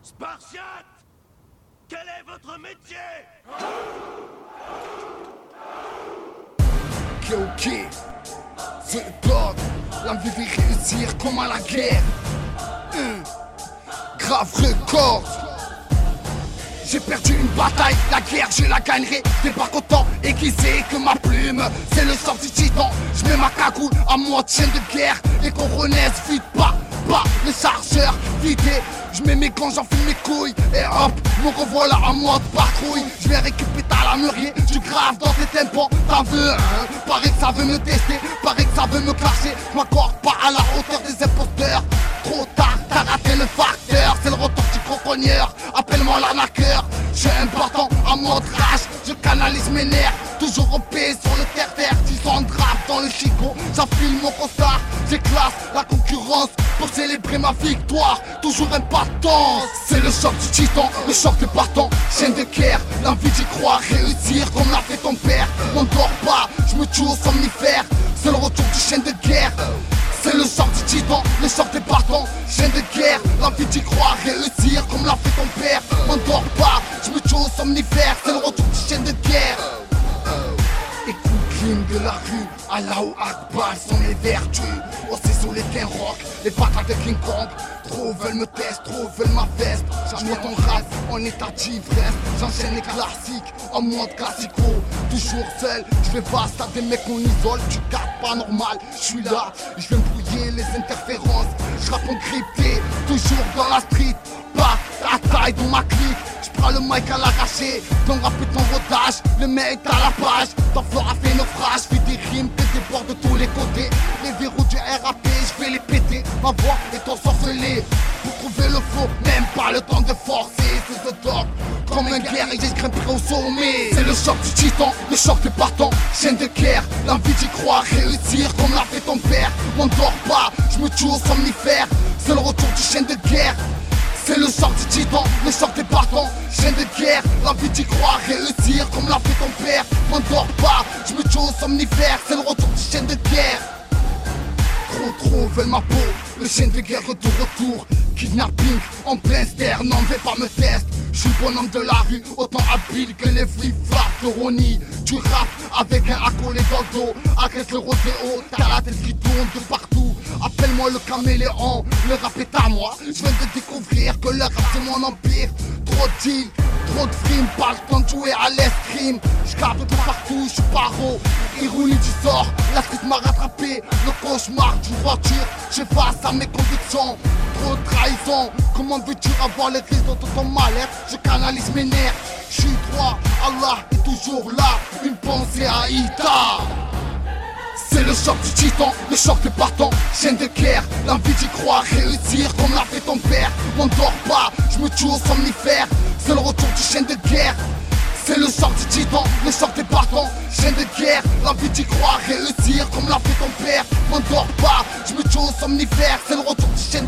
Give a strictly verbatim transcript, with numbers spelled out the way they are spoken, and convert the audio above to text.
Spartiate! Quel est votre métier? Ok, ok, c'est le dog. L'envie de réussir comme à la guerre. Hum. Grave record. J'ai perdu une bataille, la guerre je la gagnerai. T'es pas content, aiguisé que ma plume. C'est le sort du titan, je mets ma cagoule à moi de chaîne de guerre. Et qu'on renaisse vite, pas, pas, le chargeur vidé. Je mets mes gants, j'enfile mes couilles. Et hop, me revoilà à moi de patrouille. Je vais récupérer ta lamurier, du grave dans tes tempons. T'en veux, hein? Paraît que ça veut me tester, paraît que ça veut me clasher. Je m'accorde pas à la hauteur des imposteurs. Trop tard, t'as raté le facteur. C'est le retour du crocogneur, appelle-moi l'arnaqueur. J'ai un bâton à mode rage, je canalise mes nerfs. Toujours au pied sur le terre-terre, dix ans de rap dans le chicot. J'enfile mon costard, j'éclate la concurrence pour célébrer ma victoire. Toujours impatence, c'est le choc du titan, le choc des partants. Chaîne de guerre, l'envie d'y croire, réussir comme l'a fait ton père. On dort pas, je me tue au somnifère, c'est le retour du chaîne de guerre. C'est le choc du titan, le choc des partants. Chaîne de guerre, l'envie d'y croire, réussir comme l'a fait ton père. On dort pas, je me tue au somnifère, c'est le retour du chaîne de guerre. Écoute crime de la rue, Allahu Akbar sont les vertus. Oh c'est sur les King Rock, les batailles de King Kong. Trop veulent me tester, trop veulent ma veste. Jamais ton rap en état d'ivresse. J'enchaîne les classiques en mode classico. Toujours seul, je fais face à des mecs qu'on isole. Tu captes pas normal, je suis là, je vais me brouiller les interférences. Je rappe encrypté, toujours dans la street. Pas à taille dans ma clique. J'prends le mic à l'arraché, ton rap est ton rodage, le mec à la page, ton flow a fait naufrage, fais des rimes, des débords de tous les côtés. Les verrous du R A P, je vais les péter, ma voix est ensorcelée. Pour trouver le flow, même pas le temps de forcer, c'est ce dog. Comme un guerrier, je grimperai au sommet. C'est le choc du titan, le choc des partants. Chaîne de guerre, l'envie d'y croire, réussir comme l'a fait ton père. On dort pas, je me tue au somnifère, c'est le retour du chaîne de guerre. C'est le choc du titan, le choc des partants. Chaîne de guerre, l'envie d'y croire, réussir comme l'a fait ton père. On dort pas, je me tue au somnifère, c'est le retour du chaîne de guerre. Trop trop veulent ma peau, le chaîne de guerre retour retour. Kidnapping en plein ster, non vais pas me tester. Je suis le bonhomme de la rue, autant habile que les flip-flaps de Ronnie. Tu rappes avec un accolé dans le dos, agresse le rodéo, t'as la tête qui tourne de partout. Appelle-moi le caméléon, le rap est à moi. Je viens de découvrir que le rap c'est mon empire. Trop de deals, trop de frimes, pas le temps de jouer à l'escrime. Je capte de partout, je suis paro. Ironie du sort, la street m'a rattrapé. Le cauchemar d'une voiture, je face à mes convictions. Trop de trahison, comment veux-tu avoir les raisons de ton mal-être? Je canalise mes nerfs, je suis droit, Allah est toujours là. Une pensée à Ita. C'est le choc du titan, le choc des partants. Chaîne de guerre, l'envie d'y croire, réussir comme l'a fait ton père. On dort pas, je me tue au somnifère, c'est le retour du chaîne de guerre. C'est le choc du titan, le choc des partants. Chaîne de guerre, l'envie d'y croire, réussir comme l'a fait ton père. On dort pas, je me tue au somnifère, c'est le retour du chaîne